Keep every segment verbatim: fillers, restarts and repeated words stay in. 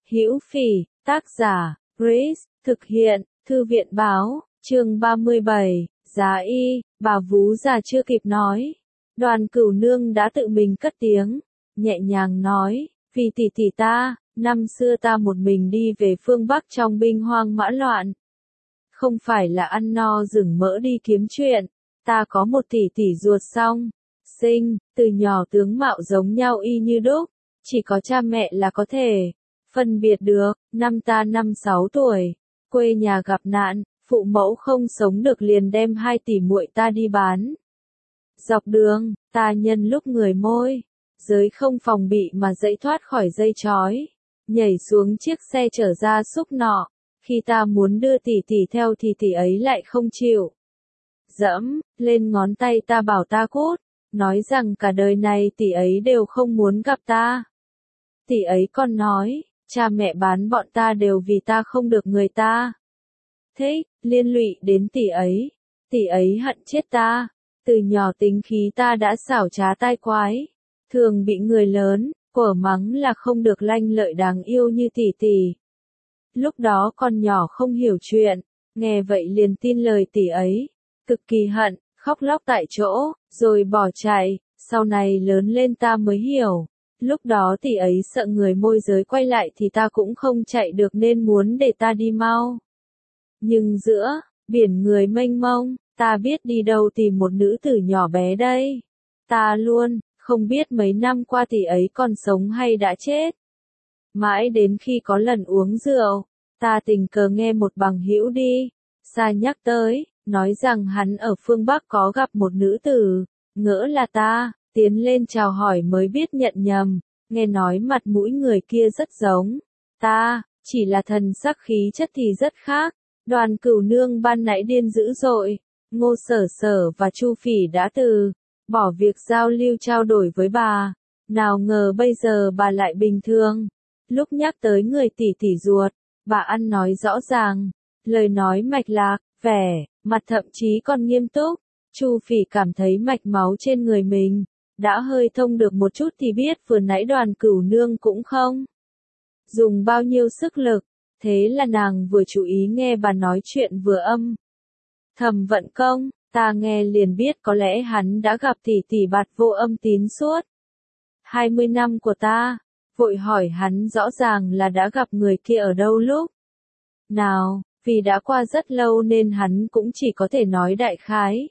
Hữu Phỉ, tác giả, Grace, thực hiện, Thư viện báo, chương ba mươi bảy, Giá Y, bà vú già chưa kịp nói. Đoàn Cửu Nương đã tự mình cất tiếng, nhẹ nhàng nói, vì tỷ tỷ ta, năm xưa ta một mình đi về phương Bắc trong binh hoang mã loạn. Không phải là ăn no rừng mỡ đi kiếm chuyện, ta có một tỷ tỷ ruột song, sinh, từ nhỏ tướng mạo giống nhau y như đúc, chỉ có cha mẹ là có thể phân biệt được. Năm ta năm sáu tuổi, quê nhà gặp nạn, phụ mẫu không sống được liền đem hai tỷ muội ta đi bán. Dọc đường, ta nhân lúc người môi giới không phòng bị mà dãy thoát khỏi dây trói, nhảy xuống chiếc xe chở gia súc nọ. Khi ta muốn đưa tỷ tỷ theo thì tỷ ấy lại không chịu. Dẫm lên ngón tay ta bảo ta cút, nói rằng cả đời này tỷ ấy đều không muốn gặp ta. Tỷ ấy còn nói, cha mẹ bán bọn ta đều vì ta không được người ta thích, liên lụy đến tỷ ấy. Tỷ ấy hận chết ta, từ nhỏ tính khí ta đã xảo trá tai quái, thường bị người lớn quở mắng là không được lanh lợi đáng yêu như tỷ tỷ. Lúc đó con nhỏ không hiểu chuyện, nghe vậy liền tin lời tỷ ấy, cực kỳ hận, khóc lóc tại chỗ, rồi bỏ chạy. Sau này lớn lên ta mới hiểu, lúc đó tỷ ấy sợ người môi giới quay lại thì ta cũng không chạy được nên muốn để ta đi mau. Nhưng giữa biển người mênh mông, ta biết đi đâu tìm một nữ tử nhỏ bé đây. Ta luôn không biết mấy năm qua tỷ ấy còn sống hay đã chết. Mãi đến khi có lần uống rượu, ta tình cờ nghe một bằng hữu đi xa nhắc tới, nói rằng hắn ở phương Bắc có gặp một nữ tử, ngỡ là ta, tiến lên chào hỏi mới biết nhận nhầm, nghe nói mặt mũi người kia rất giống ta, chỉ là thần sắc khí chất thì rất khác. Đoàn Cửu Nương ban nãy điên dữ dội, Ngô Sở Sở và Chu Phỉ đã từ bỏ việc giao lưu trao đổi với bà, nào ngờ bây giờ bà lại bình thường. Lúc nhắc tới người tỷ tỷ ruột, bà ăn nói rõ ràng, lời nói mạch lạc, vẻ mặt thậm chí còn nghiêm túc. Chu Phỉ cảm thấy mạch máu trên người mình đã hơi thông được một chút thì biết vừa nãy Đoàn Cửu Nương cũng không dùng bao nhiêu sức lực, thế là nàng vừa chú ý nghe bà nói chuyện vừa âm thầm vận công. Ta nghe liền biết có lẽ hắn đã gặp tỷ tỷ Bạt Vô Âm Tín suốt hai mươi năm của ta, vội hỏi hắn rõ ràng là đã gặp người kia ở đâu lúc nào, vì đã qua rất lâu nên hắn cũng chỉ có thể nói đại khái.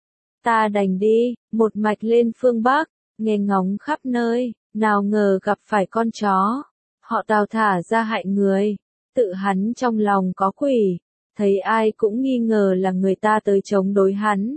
Ta đành đi một mạch lên phương Bắc, nghe ngóng khắp nơi, nào ngờ gặp phải con chó họ Tào thả ra hại người. Tự hắn trong lòng có quỷ, thấy ai cũng nghi ngờ là người ta tới chống đối hắn.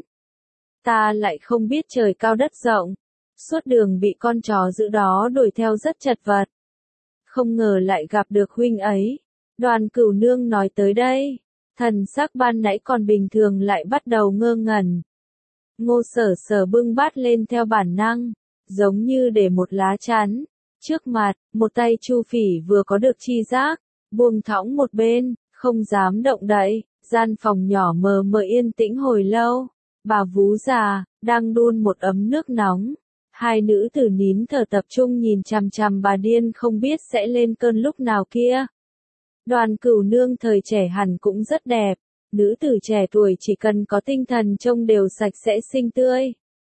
Ta lại không biết trời cao đất rộng, suốt đường bị con chó dữ đó đuổi theo rất chật vật. Không ngờ lại gặp được huynh ấy. Đoàn Cửu Nương nói tới đây, thần sắc ban nãy còn bình thường lại bắt đầu ngơ ngẩn. Ngô Sở Sở bưng bát lên theo bản năng, giống như để một lá chắn trước mặt. Một tay Chu Phỉ vừa có được chi giác, buông thõng một bên, không dám động đậy. Gian phòng nhỏ mờ mờ yên tĩnh hồi lâu. Bà vú già đang đun một ấm nước nóng, hai nữ tử nín thở tập trung nhìn chằm chằm bà điên không biết sẽ lên cơn lúc nào kia. Đoàn Cửu Nương thời trẻ hẳn cũng rất đẹp, nữ tử trẻ tuổi chỉ cần có tinh thần trông đều sạch sẽ xinh tươi.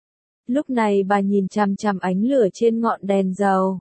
Lúc này bà nhìn chằm chằm ánh lửa trên ngọn đèn dầu,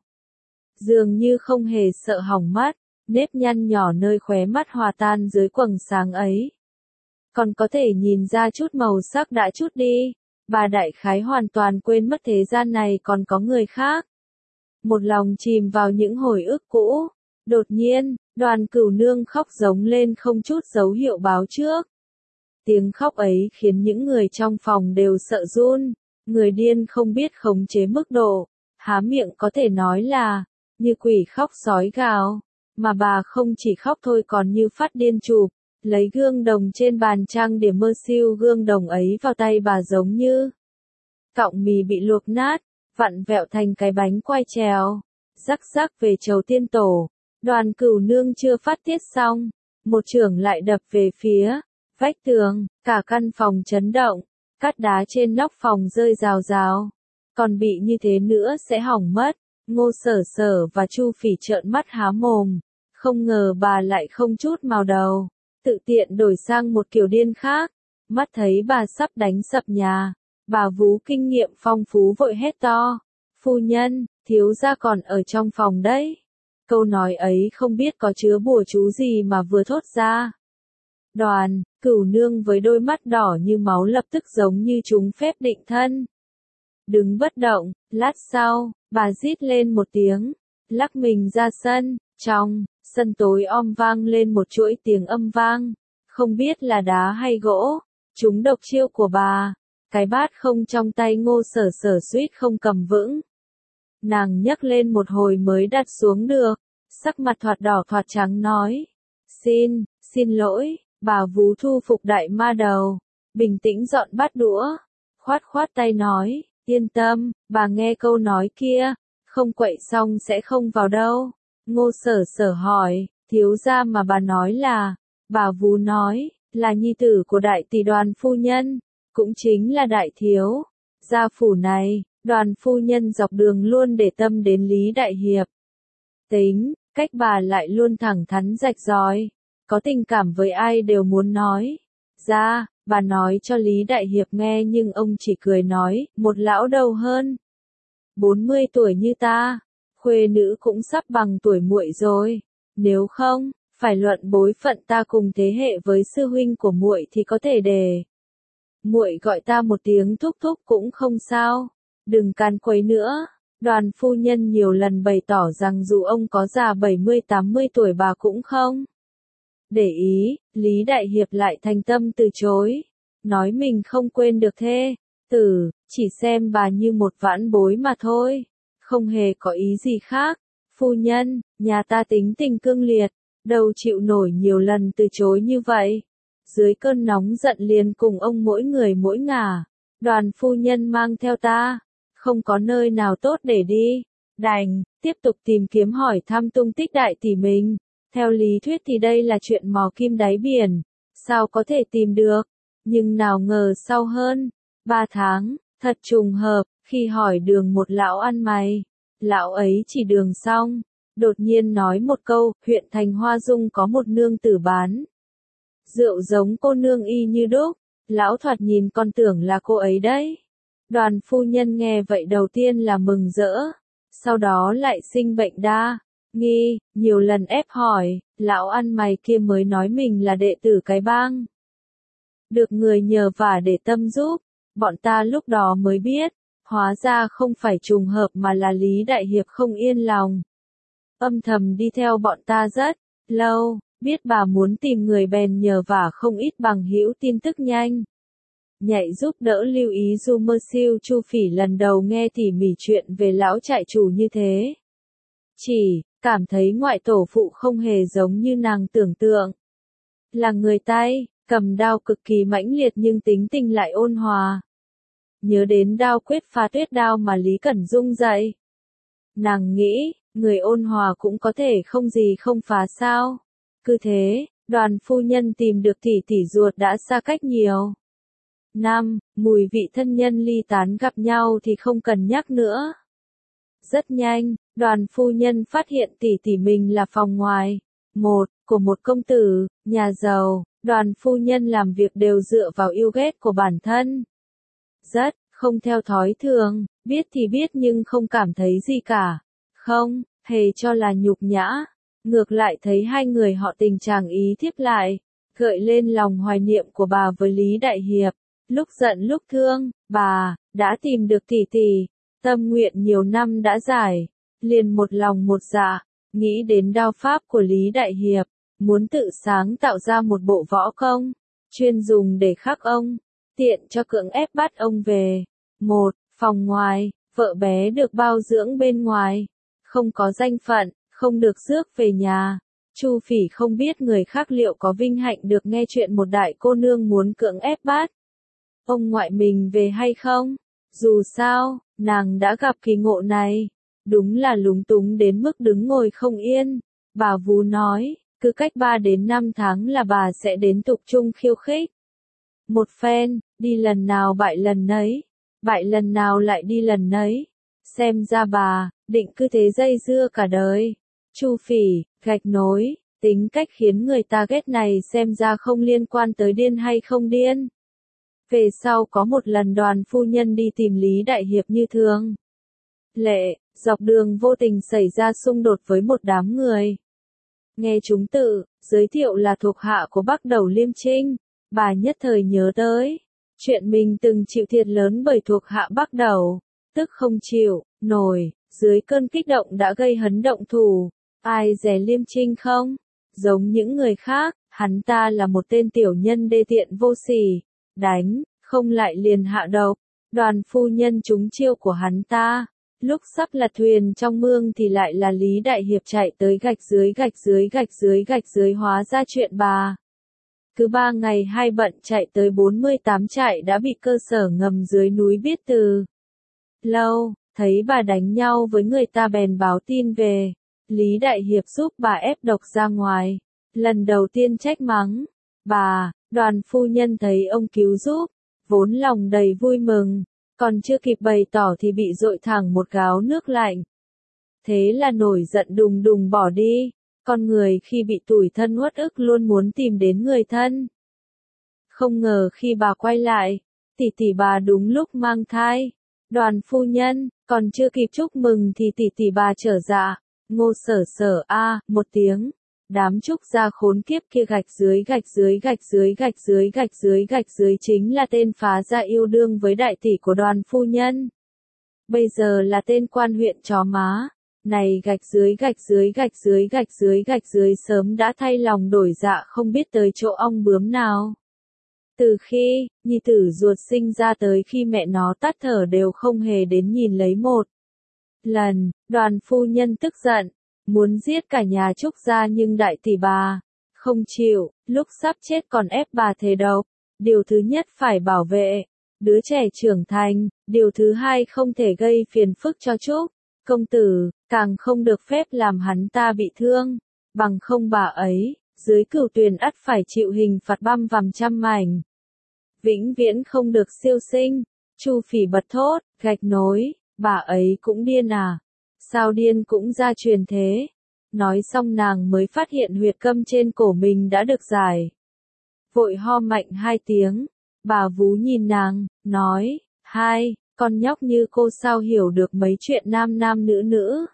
dường như không hề sợ hỏng mắt, nếp nhăn nhỏ nơi khóe mắt hòa tan dưới quầng sáng ấy. Còn có thể nhìn ra chút màu sắc đã chút đi, bà đại khái hoàn toàn quên mất thế gian này còn có người khác. Một lòng chìm vào những hồi ức cũ, đột nhiên, Đoàn Cửu Nương khóc giống lên không chút dấu hiệu báo trước. Tiếng khóc ấy khiến những người trong phòng đều sợ run, người điên không biết khống chế mức độ, há miệng có thể nói là như quỷ khóc sói gào, mà bà không chỉ khóc thôi còn như phát điên chụp lấy gương đồng trên bàn trang điểm mơ siêu gương đồng ấy vào tay bà giống như cọng mì bị luộc nát, vặn vẹo thành cái bánh quai trèo, rắc rắc về chầu tiên tổ. Đoàn Cửu Nương chưa phát tiết xong, một chưởng lại đập về phía vách tường, cả căn phòng chấn động, cát đá trên nóc phòng rơi rào rào. Còn bị như thế nữa sẽ hỏng mất. Ngô Sở Sở và Chu Phỉ trợn mắt há mồm, Không ngờ bà lại không chút màu đầu, tự tiện đổi sang một kiểu điên khác. Mắt thấy bà sắp đánh sập nhà, bà Vú kinh nghiệm phong phú vội hét to. Phu nhân, thiếu gia còn ở trong phòng đấy. Câu nói ấy không biết có chứa bùa chú gì mà vừa thốt ra. Đoàn, Cửu nương với đôi mắt đỏ như máu lập tức giống như trúng phép định thân. Đứng bất động, lát sau, bà rít lên một tiếng, lắc mình ra sân, trong sân tối om vang lên một chuỗi tiếng âm vang, không biết là đá hay gỗ, chúng độc chiêu của bà, cái bát không trong tay Ngô Sở Sở suýt không cầm vững. Nàng nhấc lên một hồi mới đặt xuống được, sắc mặt thoạt đỏ thoạt trắng nói, xin, xin lỗi, bà Vú thu phục đại ma đầu, bình tĩnh dọn bát đũa, khoát khoát tay nói, yên tâm, bà nghe câu nói kia, không quậy xong sẽ không vào đâu. Ngô Sở Sở hỏi, thiếu gia mà bà nói là, bà Vú nói, là nhi tử của đại tỷ Đoàn phu nhân, cũng chính là đại thiếu. Gia phủ này, Đoàn phu nhân dọc đường luôn để tâm đến Lý Đại Hiệp. Tính, cách bà lại luôn thẳng thắn rạch ròi, có tình cảm với ai đều muốn nói. Ra, bà nói cho Lý Đại Hiệp nghe nhưng ông chỉ cười nói, một lão đầu hơn bốn mươi tuổi như ta, khuê nữ cũng sắp bằng tuổi muội rồi, nếu không, phải luận bối phận ta cùng thế hệ với sư huynh của muội thì có thể để muội gọi ta một tiếng thúc thúc cũng không sao, đừng can quấy nữa. Đoàn phu nhân nhiều lần bày tỏ rằng dù ông có già bảy mươi tám mươi tuổi bà cũng không để ý. Lý Đại Hiệp lại thành tâm từ chối, nói mình không quên được thê tử, chỉ xem bà như một vãn bối mà thôi, không hề có ý gì khác. Phu nhân, nhà ta tính tình cương liệt, đâu chịu nổi nhiều lần từ chối như vậy. Dưới cơn nóng giận liền cùng ông mỗi người mỗi ngả. Đoàn phu nhân mang theo ta, không có nơi nào tốt để đi, đành tiếp tục tìm kiếm hỏi thăm tung tích đại tỷ mình. Theo lý thuyết thì đây là chuyện mò kim đáy biển, sao có thể tìm được, nhưng nào ngờ sau hơn ba tháng, thật trùng hợp, khi hỏi đường một lão ăn mày, lão ấy chỉ đường xong, đột nhiên nói một câu, huyện thành Hoa Dung có một nương tử bán rượu giống cô nương y như đúc, lão thoạt nhìn còn tưởng là cô ấy đấy. Đoàn phu nhân nghe vậy đầu tiên là mừng rỡ, sau đó lại sinh bệnh đa nghi, nhiều lần ép hỏi, lão ăn mày kia mới nói mình là đệ tử cái bang, được người nhờ vả để tâm giúp. Bọn ta lúc đó mới biết, hóa ra không phải trùng hợp mà là Lý Đại Hiệp không yên lòng, âm thầm đi theo bọn ta rất lâu, biết bà muốn tìm người bèn nhờ vả không ít bằng hữu tin tức nhanh nhạy giúp đỡ lưu ý. Du Mơ Siêu Chu Phỉ lần đầu nghe tỉ mỉ chuyện về lão trại chủ như thế, chỉ cảm thấy ngoại tổ phụ không hề giống như nàng tưởng tượng, là người tay cầm đao cực kỳ mãnh liệt nhưng tính tình lại ôn hòa. Nhớ đến đao quyết phá tuyết đao mà Lý Cẩn Dung dạy, nàng nghĩ, người ôn hòa cũng có thể không gì không phá sao. Cứ thế, đoàn phu nhân tìm được tỷ tỷ ruột đã xa cách nhiều năm, mùi vị thân nhân ly tán gặp nhau thì không cần nhắc nữa. Rất nhanh, đoàn phu nhân phát hiện tỷ tỷ mình là phòng ngoài một của một công tử nhà giàu. Đoàn phu nhân làm việc đều dựa vào yêu ghét của bản thân, rất không theo thói thường, biết thì biết nhưng không cảm thấy gì cả, không hề cho là nhục nhã, ngược lại thấy hai người họ tình chàng ý thiếp lại, gợi lên lòng hoài niệm của bà với Lý Đại Hiệp. Lúc giận lúc thương, bà đã tìm được tỷ tỷ, tâm nguyện nhiều năm đã giải, liền một lòng một dạ, nghĩ đến đao pháp của Lý Đại Hiệp, muốn tự sáng tạo ra một bộ võ công, chuyên dùng để khắc ông, tiện cho cưỡng ép bắt ông về. Một phòng ngoài, vợ bé được bao dưỡng bên ngoài, không có danh phận, không được rước về nhà. Chu Phỉ không biết người khác liệu có vinh hạnh được nghe chuyện một đại cô nương muốn cưỡng ép bắt ông ngoại mình về hay không. Dù sao, nàng đã gặp kỳ ngộ này, đúng là lúng túng đến mức đứng ngồi không yên. Bà Vú nói, cứ cách ba đến năm tháng là bà sẽ đến tục trung khiêu khích một phen, đi lần nào bại lần nấy, bại lần nào lại đi lần nấy. Xem ra bà định cứ thế dây dưa cả đời. Chu Phỉ Gạch nối, tính cách khiến người ta ghét này xem ra không liên quan tới điên hay không điên. Về sau có một lần Đoàn phu nhân đi tìm Lý Đại Hiệp như thường lệ, dọc đường vô tình xảy ra xung đột với một đám người. Nghe chúng tự giới thiệu là thuộc hạ của Bắc Đầu Liêm Trinh, bà nhất thời nhớ tới chuyện mình từng chịu thiệt lớn bởi thuộc hạ Bắc Đầu, tức không chịu nổi, dưới cơn kích động đã gây hấn động thủ. Ai dè Liêm Trinh không? Giống những người khác, hắn ta là một tên tiểu nhân đê tiện vô sỉ, đánh không lại liền hạ độc. Đoàn phu nhân trúng chiêu của hắn ta. Lúc sắp lật thuyền trong mương thì lại là Lý Đại Hiệp chạy tới gạch dưới gạch dưới gạch dưới gạch dưới hóa ra chuyện bà. Cứ ba ngày hai bận chạy tới bốn mươi tám trại đã bị cơ sở ngầm dưới núi biết từ lâu, thấy bà đánh nhau với người ta bèn báo tin về. Lý Đại Hiệp giúp bà ép độc ra ngoài. Lần đầu tiên trách mắng bà, Đoàn phu nhân thấy ông cứu giúp, vốn lòng đầy vui mừng. Còn chưa kịp bày tỏ thì bị dội thẳng một gáo nước lạnh. Thế là nổi giận đùng đùng bỏ đi. Con người khi bị tủi thân uất ức luôn muốn tìm đến người thân. Không ngờ khi bà quay lại, tỷ tỷ bà đúng lúc mang thai. Đoàn phu nhân, còn chưa kịp chúc mừng thì tỷ tỷ bà trở dạ. Ngô Sở Sở a, à, một tiếng. Đám trúc gia khốn kiếp kia gạch dưới gạch dưới gạch dưới gạch dưới gạch dưới gạch dưới chính là tên phá gia yêu đương với đại tỷ của Đoàn phu nhân. Bây giờ là tên quan huyện chó má. Này gạch dưới gạch dưới gạch dưới gạch dưới gạch dưới sớm đã thay lòng đổi dạ không biết tới chỗ ong bướm nào. Từ khi nhi tử ruột sinh ra tới khi mẹ nó tắt thở đều không hề đến nhìn lấy một lần. Đoàn phu nhân tức giận, muốn giết cả nhà Trúc gia nhưng đại tỷ bà không chịu, lúc sắp chết còn ép bà thề độc. Điều thứ nhất phải bảo vệ đứa trẻ trưởng thành, điều thứ hai không thể gây phiền phức cho Trúc công tử, càng không được phép làm hắn ta bị thương, bằng không bà ấy, dưới cửu tuyền ắt phải chịu hình phạt băm vằm trăm mảnh. Vĩnh viễn không được siêu sinh. Chu Phỉ bật thốt, gạch nối, bà ấy cũng điên à? Sao điên cũng ra truyền thế? Nói xong nàng mới phát hiện huyệt câm trên cổ mình đã được giải. Vội ho mạnh hai tiếng, bà vú nhìn nàng, nói, hai, con nhóc như cô sao hiểu được mấy chuyện nam nam nữ nữ?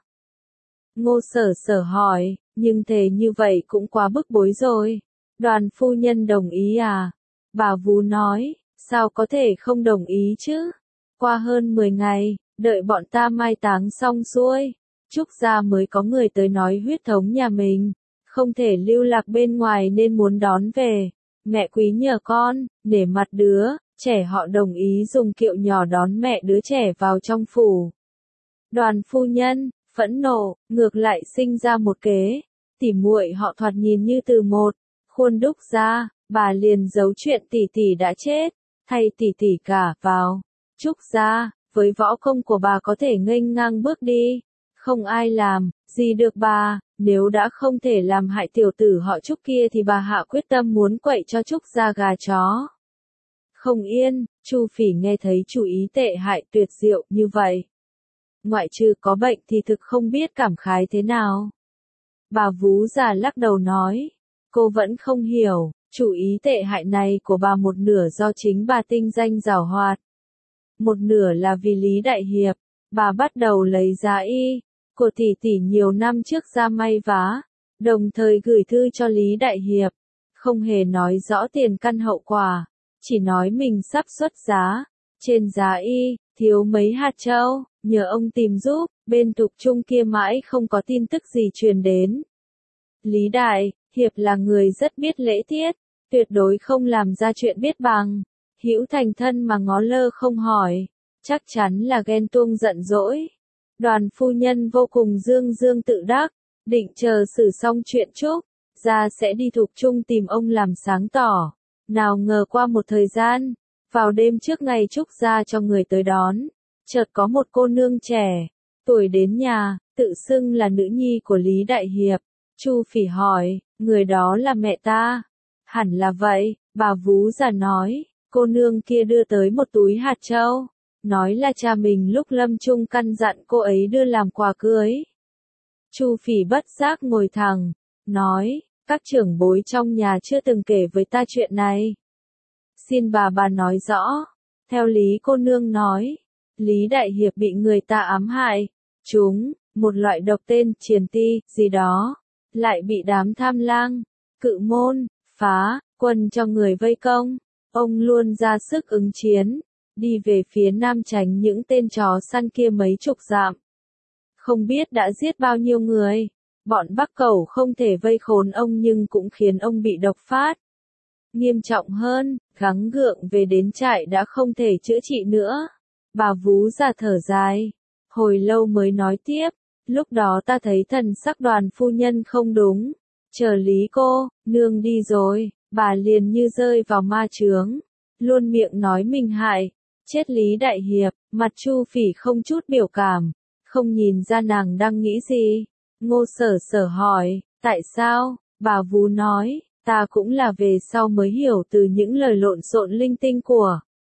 Ngô Sở Sở hỏi, nhưng thề như vậy cũng quá bức bối rồi. Đoàn phu nhân đồng ý à? Bà vú nói, sao có thể không đồng ý chứ? Qua hơn mười ngày, đợi bọn ta mai táng xong xuôi, Trúc gia mới có người tới nói huyết thống nhà mình không thể lưu lạc bên ngoài nên muốn đón về. Mẹ quý nhờ con, nể mặt đứa trẻ họ đồng ý dùng kiệu nhỏ đón mẹ đứa trẻ vào trong phủ. Đoàn phu nhân phẫn nộ, ngược lại sinh ra một kế, tỉ muội họ thoạt nhìn như từ một khuôn đúc ra, bà liền giấu chuyện tỷ tỷ đã chết, thay tỷ tỷ cả vào Trúc gia. Với võ công của bà có thể nghênh ngang bước đi, không ai làm gì được bà. Nếu đã không thể làm hại tiểu tử họ Trúc kia thì bà hạ quyết tâm muốn quậy cho Trúc gia gà chó không yên. Chu Phỉ nghe thấy chủ ý tệ hại tuyệt diệu như vậy, ngoại trừ có bệnh thì thực không biết cảm khái thế nào. Bà vú già lắc đầu nói, cô vẫn không hiểu, chủ ý tệ hại này của bà một nửa do chính bà tinh danh giảo hoạt, một nửa là vì Lý Đại Hiệp. Bà bắt đầu lấy giá y của tỷ tỷ nhiều năm trước ra may vá, đồng thời gửi thư cho Lý Đại Hiệp, không hề nói rõ tiền căn hậu quả, chỉ nói mình sắp xuất giá, trên giá y thiếu mấy hạt châu, nhờ ông tìm giúp. Bên Thục Trung kia mãi không có tin tức gì truyền đến. Lý Đại Hiệp là người rất biết lễ tiết, tuyệt đối không làm ra chuyện biết bằng hữu thành thân mà ngó lơ không hỏi, chắc chắn là ghen tuông giận dỗi. Đoàn phu nhân vô cùng dương dương tự đắc, định chờ xử xong chuyện Trúc gia sẽ đi Thục Trung tìm ông làm sáng tỏ. Nào ngờ qua một thời gian, vào đêm trước ngày Trúc gia cho người tới đón, chợt có một cô nương trẻ tuổi đến nhà, tự xưng là nữ nhi của Lý Đại Hiệp. Chu Phỉ hỏi, người đó là mẹ ta? Hẳn là vậy, bà vú già nói. Cô nương kia đưa tới một túi hạt châu, nói là cha mình lúc lâm chung căn dặn cô ấy đưa làm quà cưới. Chu Phỉ bất giác ngồi thẳng, nói, các trưởng bối trong nhà chưa từng kể với ta chuyện này. Xin bà bà nói rõ. Theo Lý cô nương nói, Lý Đại Hiệp bị người ta ám hại, chúng, một loại độc tên triền ti, gì đó, lại bị đám tham lang, cự môn, phá, quân cho người vây công. Ông luôn ra sức ứng chiến, đi về phía nam tránh những tên chó săn kia mấy chục dặm. Không biết đã giết bao nhiêu người, bọn Bắc Cẩu không thể vây khốn ông nhưng cũng khiến ông bị độc phát. Nghiêm trọng hơn, gắng gượng về đến trại đã không thể chữa trị nữa. Bà vú già thở dài, hồi lâu mới nói tiếp, lúc đó ta thấy thần sắc Đoàn phu nhân không đúng, chờ Lý cô, nương đi rồi, bà liền như rơi vào ma chướng, luôn miệng nói mình hại, chết Lý Đại Hiệp, mặt Chu Phỉ không chút biểu cảm, không nhìn ra nàng đang nghĩ gì. Ngô Sở Sở hỏi, tại sao? Bà vú nói, ta cũng là về sau mới hiểu từ những lời lộn xộn linh tinh của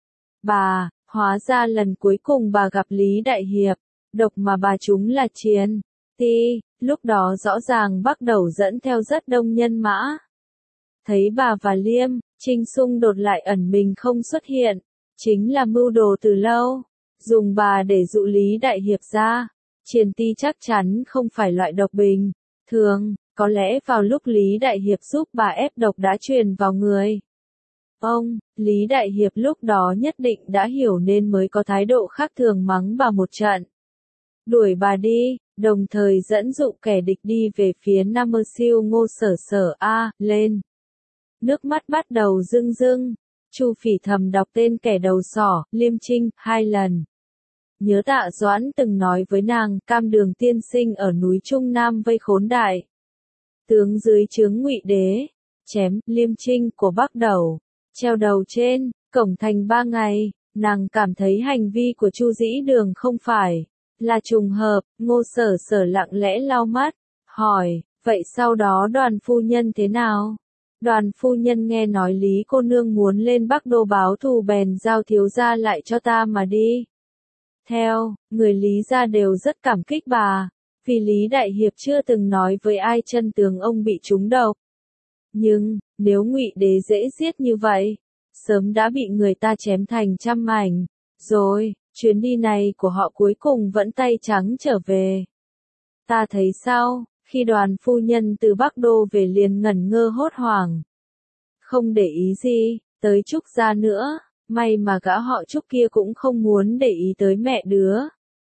bà, hóa ra lần cuối cùng bà gặp Lý Đại Hiệp, độc mà bà trúng là triền ti, lúc đó rõ ràng bắt đầu dẫn theo rất đông nhân mã. Thấy bà và Liêm, Trinh xung đột lại ẩn mình không xuất hiện, chính là mưu đồ từ lâu, dùng bà để dụ Lý Đại Hiệp ra. Triền ti chắc chắn không phải loại độc bình thường, có lẽ vào lúc Lý Đại Hiệp giúp bà ép độc đã truyền vào người ông, Lý Đại Hiệp lúc đó nhất định đã hiểu nên mới có thái độ khác thường mắng bà một trận. Đuổi bà đi, đồng thời dẫn dụ kẻ địch đi về phía Nam Mơ Siêu. Ngô Sở Sở a lên. Nước mắt bắt đầu rưng rưng, Chu Phỉ thầm đọc tên kẻ đầu sỏ, Liêm Trinh, hai lần. Nhớ Tạ Doãn từng nói với nàng, Cam Đường tiên sinh ở núi Trung Nam vây khốn đại tướng dưới trướng Ngụy Đế, chém Liêm Trinh của Bắc Đầu, treo đầu trên cổng thành ba ngày. Nàng cảm thấy hành vi của Chu Dĩ Đường không phải là trùng hợp. Ngô Sở Sở lặng lẽ lau mắt, hỏi, vậy sau đó Đoàn phu nhân thế nào? Đoàn phu nhân nghe nói Lý cô nương muốn lên Bắc Đô báo thù bèn giao thiếu gia lại cho ta mà đi. Theo, người Lý gia đều rất cảm kích bà, vì Lý Đại Hiệp chưa từng nói với ai chân tướng ông bị trúng độc. Nhưng, nếu Ngụy Đế dễ giết như vậy, sớm đã bị người ta chém thành trăm mảnh, rồi, chuyến đi này của họ cuối cùng vẫn tay trắng trở về. Ta thấy sao, khi Đoàn phu nhân từ Bắc Đô về liền ngẩn ngơ hốt hoảng. Không để ý gì, tới Trúc gia nữa, may mà gã họ Trúc kia cũng không muốn để ý tới mẹ đứa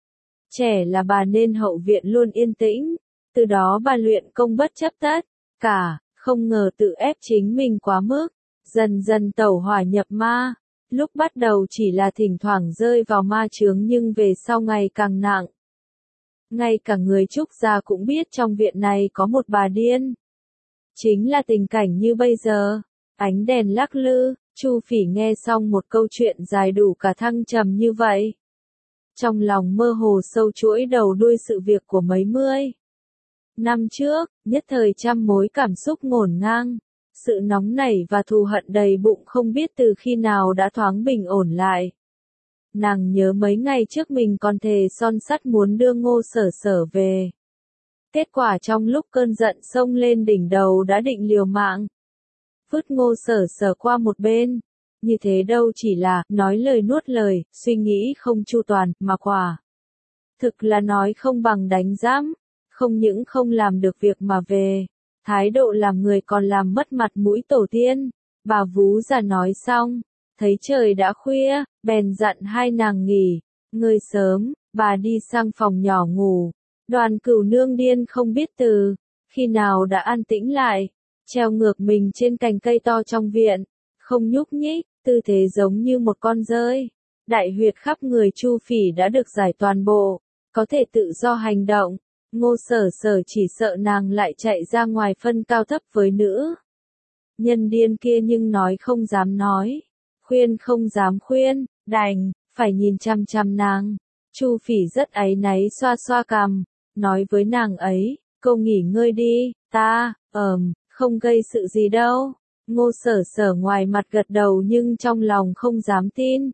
trẻ là bà nên hậu viện luôn yên tĩnh, từ đó bà luyện công bất chấp tất cả, không ngờ tự ép chính mình quá mức, dần dần tẩu hỏa nhập ma, lúc bắt đầu chỉ là thỉnh thoảng rơi vào ma chướng nhưng về sau ngày càng nặng. Ngay cả người Trúc gia cũng biết trong viện này có một bà điên. Chính là tình cảnh như bây giờ, ánh đèn lắc lư, Chu Phỉ nghe xong một câu chuyện dài đủ cả thăng trầm như vậy. Trong lòng mơ hồ sâu chuỗi đầu đuôi sự việc của mấy mươi năm trước, nhất thời trăm mối cảm xúc ngổn ngang, sự nóng nảy và thù hận đầy bụng không biết từ khi nào đã thoáng bình ổn lại. Nàng nhớ mấy ngày trước mình còn thề son sắt muốn đưa Ngô Sở Sở về. Kết quả trong lúc cơn giận xông lên đỉnh đầu đã định liều mạng. Vứt Ngô Sở Sở qua một bên. Như thế đâu chỉ là nói lời nuốt lời, suy nghĩ không chu toàn, mà quả thực là nói không bằng đánh giám, không những không làm được việc mà về, thái độ làm người còn làm mất mặt mũi tổ tiên. Bà vú già nói xong, thấy trời đã khuya, bèn dặn hai nàng nghỉ, ngơi sớm, bà đi sang phòng nhỏ ngủ. Đoàn Cửu nương điên không biết từ khi nào đã an tĩnh lại, treo ngược mình trên cành cây to trong viện, không nhúc nhích, tư thế giống như một con dơi. Đại huyệt khắp người Chu Phỉ đã được giải toàn bộ, có thể tự do hành động. Ngô Sở Sở chỉ sợ nàng lại chạy ra ngoài phân cao thấp với nữ nhân điên kia nhưng nói không dám nói, khuyên không dám khuyên, đành phải nhìn chăm chăm nàng. Chu Phỉ rất áy náy xoa xoa cằm, nói với nàng ấy, cô nghỉ ngơi đi, ta, ờm, không gây sự gì đâu. Ngô Sở Sở ngoài mặt gật đầu nhưng trong lòng không dám tin.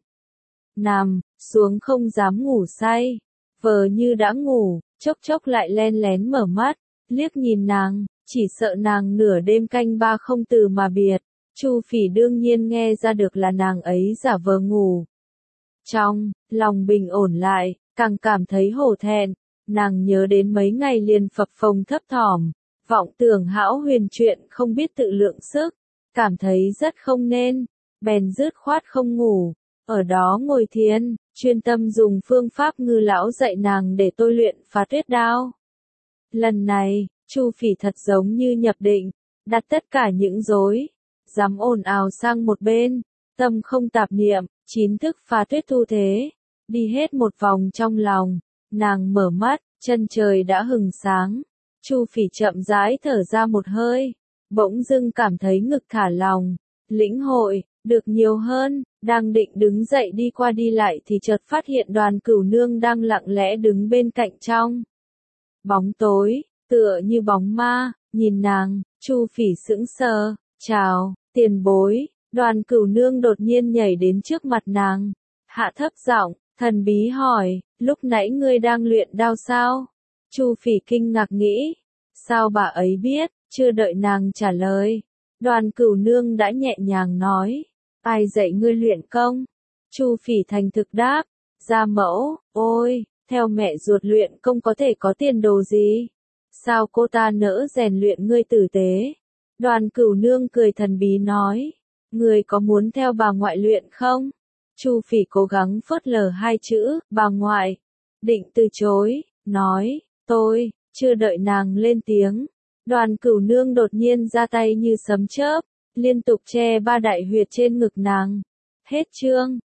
Nằm xuống không dám ngủ say, vờ như đã ngủ, chốc chốc lại len lén mở mắt, liếc nhìn nàng, chỉ sợ nàng nửa đêm canh ba không từ mà biệt. Chu Phỉ đương nhiên nghe ra được là nàng ấy giả vờ ngủ. Trong lòng bình ổn lại, càng cảm thấy hổ thẹn, nàng nhớ đến mấy ngày liền phập phồng thấp thỏm, vọng tưởng hão huyền chuyện không biết tự lượng sức, cảm thấy rất không nên, bèn dứt khoát không ngủ, ở đó ngồi thiền, chuyên tâm dùng phương pháp ngư lão dạy nàng để tôi luyện phá tuyết đao. Lần này, Chu Phỉ thật giống như nhập định, đặt tất cả những rối, dám ồn ào sang một bên, tâm không tạp niệm, chín thức phá tuyết thu thế, đi hết một vòng trong lòng, nàng mở mắt, chân trời đã hừng sáng. Chu Phỉ chậm rãi thở ra một hơi, bỗng dưng cảm thấy ngực thả lòng, lĩnh hội, được nhiều hơn, đang định đứng dậy đi qua đi lại thì chợt phát hiện Đoàn Cửu Nương đang lặng lẽ đứng bên cạnh trong bóng tối, tựa như bóng ma, nhìn nàng. Chu Phỉ sững sờ, chào, tiền bối. Đoàn Cửu Nương đột nhiên nhảy đến trước mặt nàng, hạ thấp giọng, thần bí hỏi, lúc nãy ngươi đang luyện đao sao? Chu Phỉ kinh ngạc nghĩ, sao bà ấy biết? Chưa đợi nàng trả lời, Đoàn Cửu Nương đã nhẹ nhàng nói, ai dạy ngươi luyện công? Chu Phỉ thành thực đáp, gia mẫu. Ôi, theo mẹ ruột luyện công có thể có tiền đồ gì? Sao cô ta nỡ rèn luyện ngươi tử tế? Đoàn Cửu Nương cười thần bí nói, ngươi có muốn theo bà ngoại luyện không? Chu Phỉ cố gắng phớt lờ hai chữ, bà ngoại, định từ chối, nói, tôi. Chưa đợi nàng lên tiếng, Đoàn Cửu Nương đột nhiên ra tay như sấm chớp, liên tục che ba đại huyệt trên ngực nàng. Hết chương.